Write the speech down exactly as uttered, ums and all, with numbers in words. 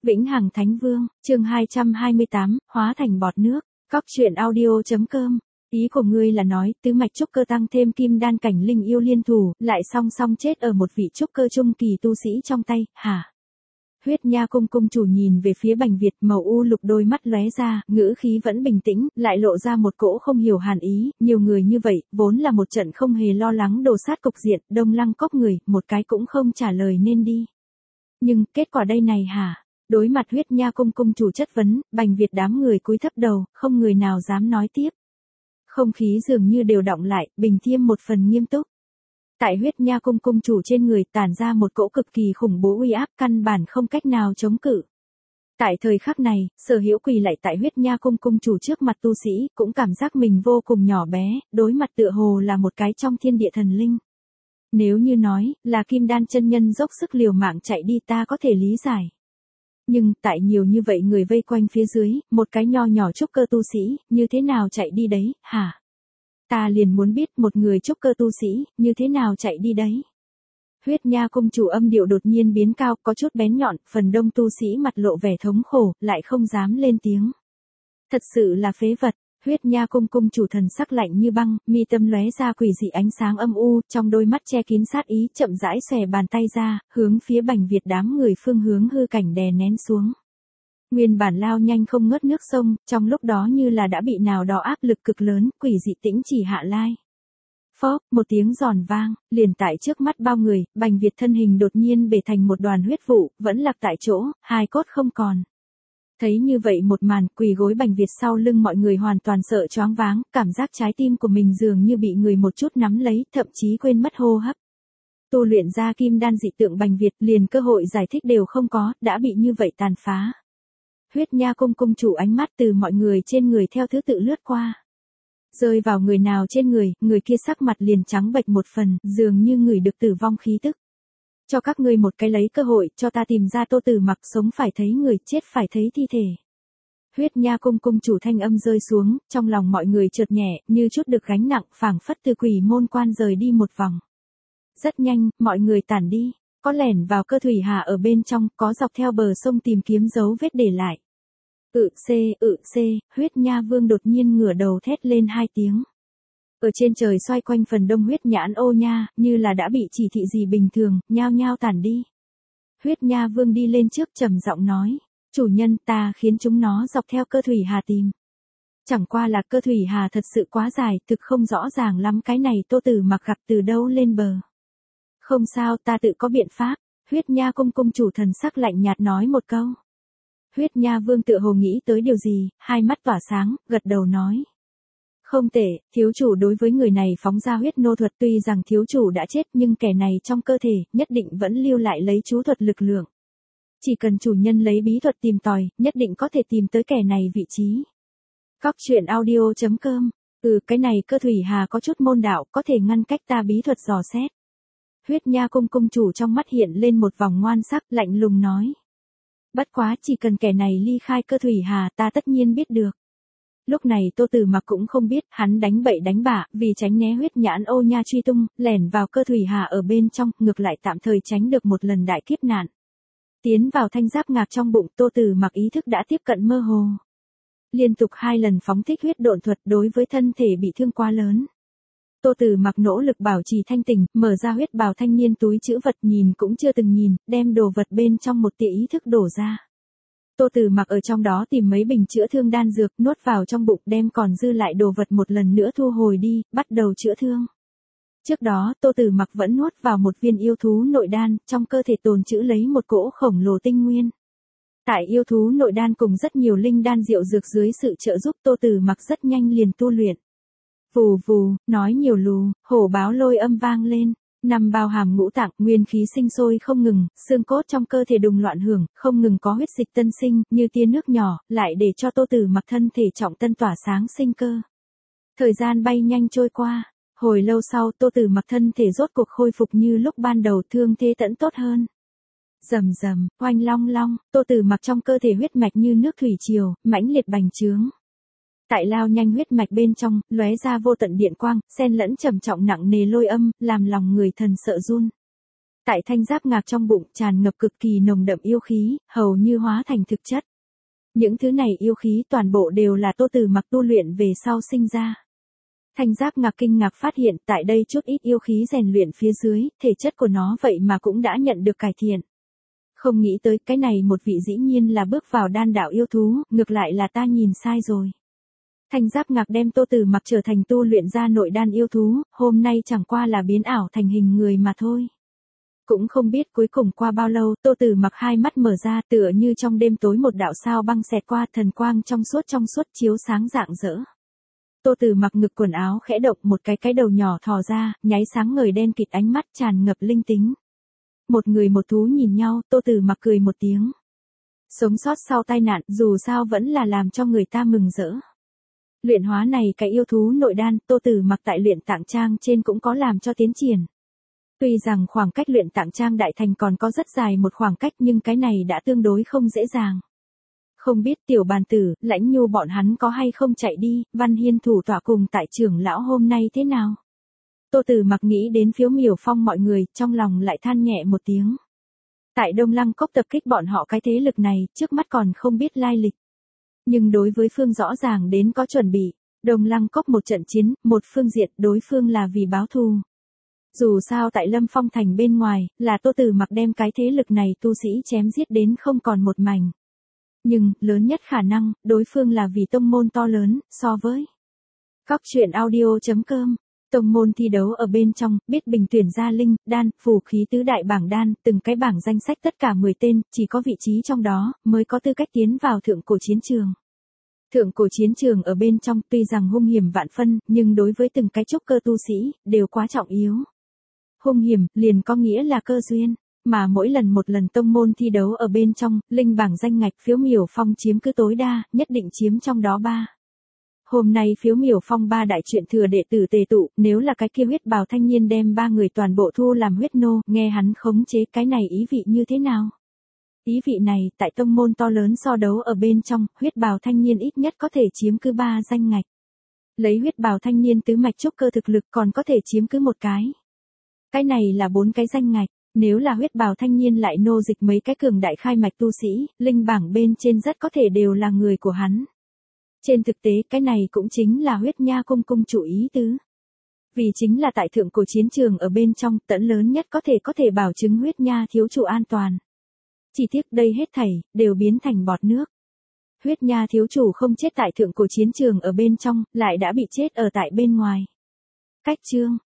Vĩnh Hằng Thánh Vương, chương hai trăm hai mươi tám, hóa thành bọt nước. Cóc truyện audio chấm com. Ý của ngươi là nói, tứ mạch trúc cơ tăng thêm kim đan cảnh linh yêu liên thủ, lại song song chết ở một vị trúc cơ trung kỳ tu sĩ trong tay, hả? Huyết Nha cung cung chủ nhìn về phía Bành Việt, màu u lục đôi mắt lóe ra, ngữ khí vẫn bình tĩnh, lại lộ ra một cỗ không hiểu hàn ý, nhiều người như vậy, vốn là một trận không hề lo lắng đồ sát cục diện, Đông Lăng Cốc người, một cái cũng không trả lời nên đi. Nhưng, kết quả đây này hả? Đối mặt Huyết Nha cung cung chủ chất vấn, Bành Việt đám người cúi thấp đầu, không người nào dám nói tiếp. Không khí dường như đều đọng lại, bình thêm một phần nghiêm túc. Tại Huyết Nha cung cung chủ trên người tản ra một cỗ cực kỳ khủng bố uy áp, căn bản không cách nào chống cự. Tại thời khắc này, Sở Hữu quỳ lại tại Huyết Nha cung cung chủ trước mặt tu sĩ, cũng cảm giác mình vô cùng nhỏ bé, đối mặt tựa hồ là một cái trong thiên địa thần linh. Nếu như nói, là Kim Đan chân nhân dốc sức liều mạng chạy đi ta có thể lý giải. Nhưng, tại nhiều như vậy người vây quanh phía dưới, một cái nho nhỏ trúc cơ tu sĩ, như thế nào chạy đi đấy, hả? Ta liền muốn biết một người trúc cơ tu sĩ, như thế nào chạy đi đấy. Huyết Nha cung chủ âm điệu đột nhiên biến cao, có chút bén nhọn, phần đông tu sĩ mặt lộ vẻ thống khổ, lại không dám lên tiếng. Thật sự là phế vật. Huyết Nha cung cung chủ thần sắc lạnh như băng, mi tâm lóe ra quỷ dị ánh sáng âm u, trong đôi mắt che kín sát ý, chậm rãi xòe bàn tay ra, hướng phía Bành Việt đám người phương hướng hư cảnh đè nén xuống. Nguyên bản lao nhanh không ngớt nước sông, trong lúc đó như là đã bị nào đó áp lực cực lớn, quỷ dị tĩnh chỉ hạ lai. Phốc, một tiếng giòn vang, liền tại trước mắt bao người, Bành Việt thân hình đột nhiên bể thành một đoàn huyết vụ, vẫn lạc tại chỗ, hai cốt không còn. Thấy như vậy một màn, quỳ gối Bành Việt sau lưng mọi người hoàn toàn sợ choáng váng, cảm giác trái tim của mình dường như bị người một chút nắm lấy, thậm chí quên mất hô hấp. Tu luyện ra kim đan dị tượng Bành Việt liền cơ hội giải thích đều không có, đã bị như vậy tàn phá. Huyết Nha cung cung chủ ánh mắt từ mọi người trên người theo thứ tự lướt qua. Rơi vào người nào trên người, người kia sắc mặt liền trắng bệch một phần, dường như người được tử vong khí tức. Cho các ngươi một cái lấy cơ hội, cho ta tìm ra Tô Tử Mặc, sống phải thấy người, chết phải thấy thi thể. Huyết Nha cung cung chủ thanh âm rơi xuống, trong lòng mọi người chợt nhẹ, như chút được gánh nặng, phảng phất từ quỷ môn quan rời đi một vòng. Rất nhanh, mọi người tản đi, có lẻn vào cơ thủy hà ở bên trong, có dọc theo bờ sông tìm kiếm dấu vết để lại. Ừ xê, ừ xê, Huyết Nha vương đột nhiên ngửa đầu thét lên hai tiếng. Ở trên trời xoay quanh phần đông huyết nhãn ô nha, như là đã bị chỉ thị gì bình thường, nhao nhao tản đi. Huyết Nha vương đi lên trước trầm giọng nói, chủ nhân ta khiến chúng nó dọc theo cơ thủy hà tìm. Chẳng qua là cơ thủy hà thật sự quá dài, thực không rõ ràng lắm cái này Tô Tử Mặc gặp từ đâu lên bờ. Không sao, ta tự có biện pháp. Huyết Nha cung cung chủ thần sắc lạnh nhạt nói một câu. Huyết Nha vương tựa hồ nghĩ tới điều gì, hai mắt tỏa sáng, gật đầu nói. Không tệ, thiếu chủ đối với người này phóng ra huyết nô thuật, tuy rằng thiếu chủ đã chết nhưng kẻ này trong cơ thể, nhất định vẫn lưu lại lấy chú thuật lực lượng. Chỉ cần chủ nhân lấy bí thuật tìm tòi, nhất định có thể tìm tới kẻ này vị trí. Cóc truyện audio chấm com. Ừ, cái này cơ thủy hà có chút môn đạo, có thể ngăn cách ta bí thuật dò xét. Huyết Nha cung cung chủ trong mắt hiện lên một vòng ngoan sắc, lạnh lùng nói. Bất quá chỉ cần kẻ này ly khai cơ thủy hà ta tất nhiên biết được. Lúc này Tô Tử Mặc cũng không biết, hắn đánh bậy đánh bạ, vì tránh né huyết nhãn ô nha truy tung, lẻn vào cơ thủy hà ở bên trong, ngược lại tạm thời tránh được một lần đại kiếp nạn. Tiến vào thanh giáp ngạc trong bụng, Tô Tử Mặc ý thức đã tiếp cận mơ hồ. Liên tục hai lần phóng thích huyết độn thuật đối với thân thể bị thương quá lớn. Tô Tử Mặc nỗ lực bảo trì thanh tỉnh, mở ra huyết bào thanh niên túi trữ vật nhìn cũng chưa từng nhìn, đem đồ vật bên trong một tia ý thức đổ ra. Tô Tử Mặc ở trong đó tìm mấy bình chữa thương đan dược, nuốt vào trong bụng, đem còn dư lại đồ vật một lần nữa thu hồi đi, bắt đầu chữa thương. Trước đó, Tô Tử Mặc vẫn nuốt vào một viên yêu thú nội đan, trong cơ thể tồn trữ lấy một cỗ khổng lồ tinh nguyên. Tại yêu thú nội đan cùng rất nhiều linh đan diệu dược dưới sự trợ giúp, Tô Tử Mặc rất nhanh liền tu luyện. Vù vù, nói nhiều lù, hổ báo lôi âm vang lên. Nằm bao hàm ngũ tạng, nguyên khí sinh sôi không ngừng, xương cốt trong cơ thể đùng loạn hưởng, không ngừng có huyết dịch tân sinh, như tia nước nhỏ, lại để cho Tô Tử Mặc thân thể trọng tân tỏa sáng sinh cơ. Thời gian bay nhanh trôi qua, hồi lâu sau Tô Tử Mặc thân thể rốt cuộc khôi phục như lúc ban đầu, thương thế tẫn tốt hơn. Rầm rầm, oanh long long, Tô Tử Mặc trong cơ thể huyết mạch như nước thủy triều, mãnh liệt bành trướng. Tại lao nhanh huyết mạch bên trong, lóe ra vô tận điện quang, xen lẫn trầm trọng nặng nề lôi âm, làm lòng người thần sợ run. Tại thanh giáp ngạc trong bụng tràn ngập cực kỳ nồng đậm yêu khí, hầu như hóa thành thực chất. Những thứ này yêu khí toàn bộ đều là Tô Tử Mặc tu luyện về sau sinh ra. Thanh giáp ngạc kinh ngạc phát hiện tại đây chút ít yêu khí rèn luyện phía dưới, thể chất của nó vậy mà cũng đã nhận được cải thiện. Không nghĩ tới cái này một vị dĩ nhiên là bước vào đan đạo yêu thú, ngược lại là ta nhìn sai rồi. Thanh giáp ngạc đem Tô Tử Mặc trở thành tu luyện ra nội đan yêu thú, hôm nay chẳng qua là biến ảo thành hình người mà thôi. Cũng không biết cuối cùng qua bao lâu, Tô Tử Mặc hai mắt mở ra tựa như trong đêm tối một đạo sao băng xẹt qua, thần quang trong suốt trong suốt chiếu sáng rạng rỡ. Tô Tử Mặc ngực quần áo khẽ động, một cái cái đầu nhỏ thò ra, nháy sáng ngời đen kịt, ánh mắt tràn ngập linh tính. Một người một thú nhìn nhau, Tô Tử Mặc cười một tiếng. Sống sót sau tai nạn, dù sao vẫn là làm cho người ta mừng rỡ. Luyện hóa này cái yêu thú nội đan, Tô Tử Mặc tại luyện tạng trang trên cũng có làm cho tiến triển. Tuy rằng khoảng cách luyện tạng trang đại thành còn có rất dài một khoảng cách, nhưng cái này đã tương đối không dễ dàng. Không biết Tiểu Bàn Tử, Lãnh Nhu bọn hắn có hay không chạy đi, Văn Hiên thủ tọa cùng tại trưởng lão hôm nay thế nào? Tô Tử Mặc nghĩ đến Phiếu Miểu Phong mọi người, trong lòng lại than nhẹ một tiếng. Tại Đông Lăng Cốc tập kích bọn họ cái thế lực này, trước mắt còn không biết lai lịch. Nhưng đối với phương rõ ràng đến có chuẩn bị, Đông Lăng Cốc một trận chiến, một phương diện đối phương là vì báo thù. Dù sao tại Lâm Phong thành bên ngoài, là Tô Tử Mặc đem cái thế lực này tu sĩ chém giết đến không còn một mảnh. Nhưng, lớn nhất khả năng, đối phương là vì tông môn to lớn, so với Cóc truyện audio chấm com. Tông môn thi đấu ở bên trong, biết bình tuyển ra linh, đan, phù khí tứ đại bảng đan, từng cái bảng danh sách tất cả mười tên, chỉ có vị trí trong đó, mới có tư cách tiến vào thượng cổ chiến trường. Thượng cổ chiến trường ở bên trong tuy rằng hung hiểm vạn phân, nhưng đối với từng cái trúc cơ tu sĩ, đều quá trọng yếu. Hung hiểm, liền có nghĩa là cơ duyên, mà mỗi lần một lần tông môn thi đấu ở bên trong, linh bảng danh ngạch Phiếu Miểu Phong chiếm cứ tối đa, nhất định chiếm trong đó ba. Hôm nay Phiếu Miểu Phong ba đại chuyện thừa đệ tử tề tụ, nếu là cái kia huyết bào thanh niên đem ba người toàn bộ thu làm huyết nô, nghe hắn khống chế cái này ý vị như thế nào? Ý vị này, tại tông môn to lớn so đấu ở bên trong, huyết bào thanh niên ít nhất có thể chiếm cứ ba danh ngạch. Lấy huyết bào thanh niên tứ mạch trúc cơ thực lực còn có thể chiếm cứ một cái. Cái này là bốn cái danh ngạch, nếu là huyết bào thanh niên lại nô dịch mấy cái cường đại khai mạch tu sĩ, linh bảng bên trên rất có thể đều là người của hắn. Trên thực tế cái này cũng chính là huyết nha cung cung chủ ý tứ. Vì chính là tại thượng cổ chiến trường ở bên trong, tẫn lớn nhất có thể có thể bảo chứng huyết nha thiếu chủ an toàn. Chỉ tiếc đây hết thảy, đều biến thành bọt nước. Huyết nha thiếu chủ không chết tại thượng cổ chiến trường ở bên trong, lại đã bị chết ở tại bên ngoài. Cách chương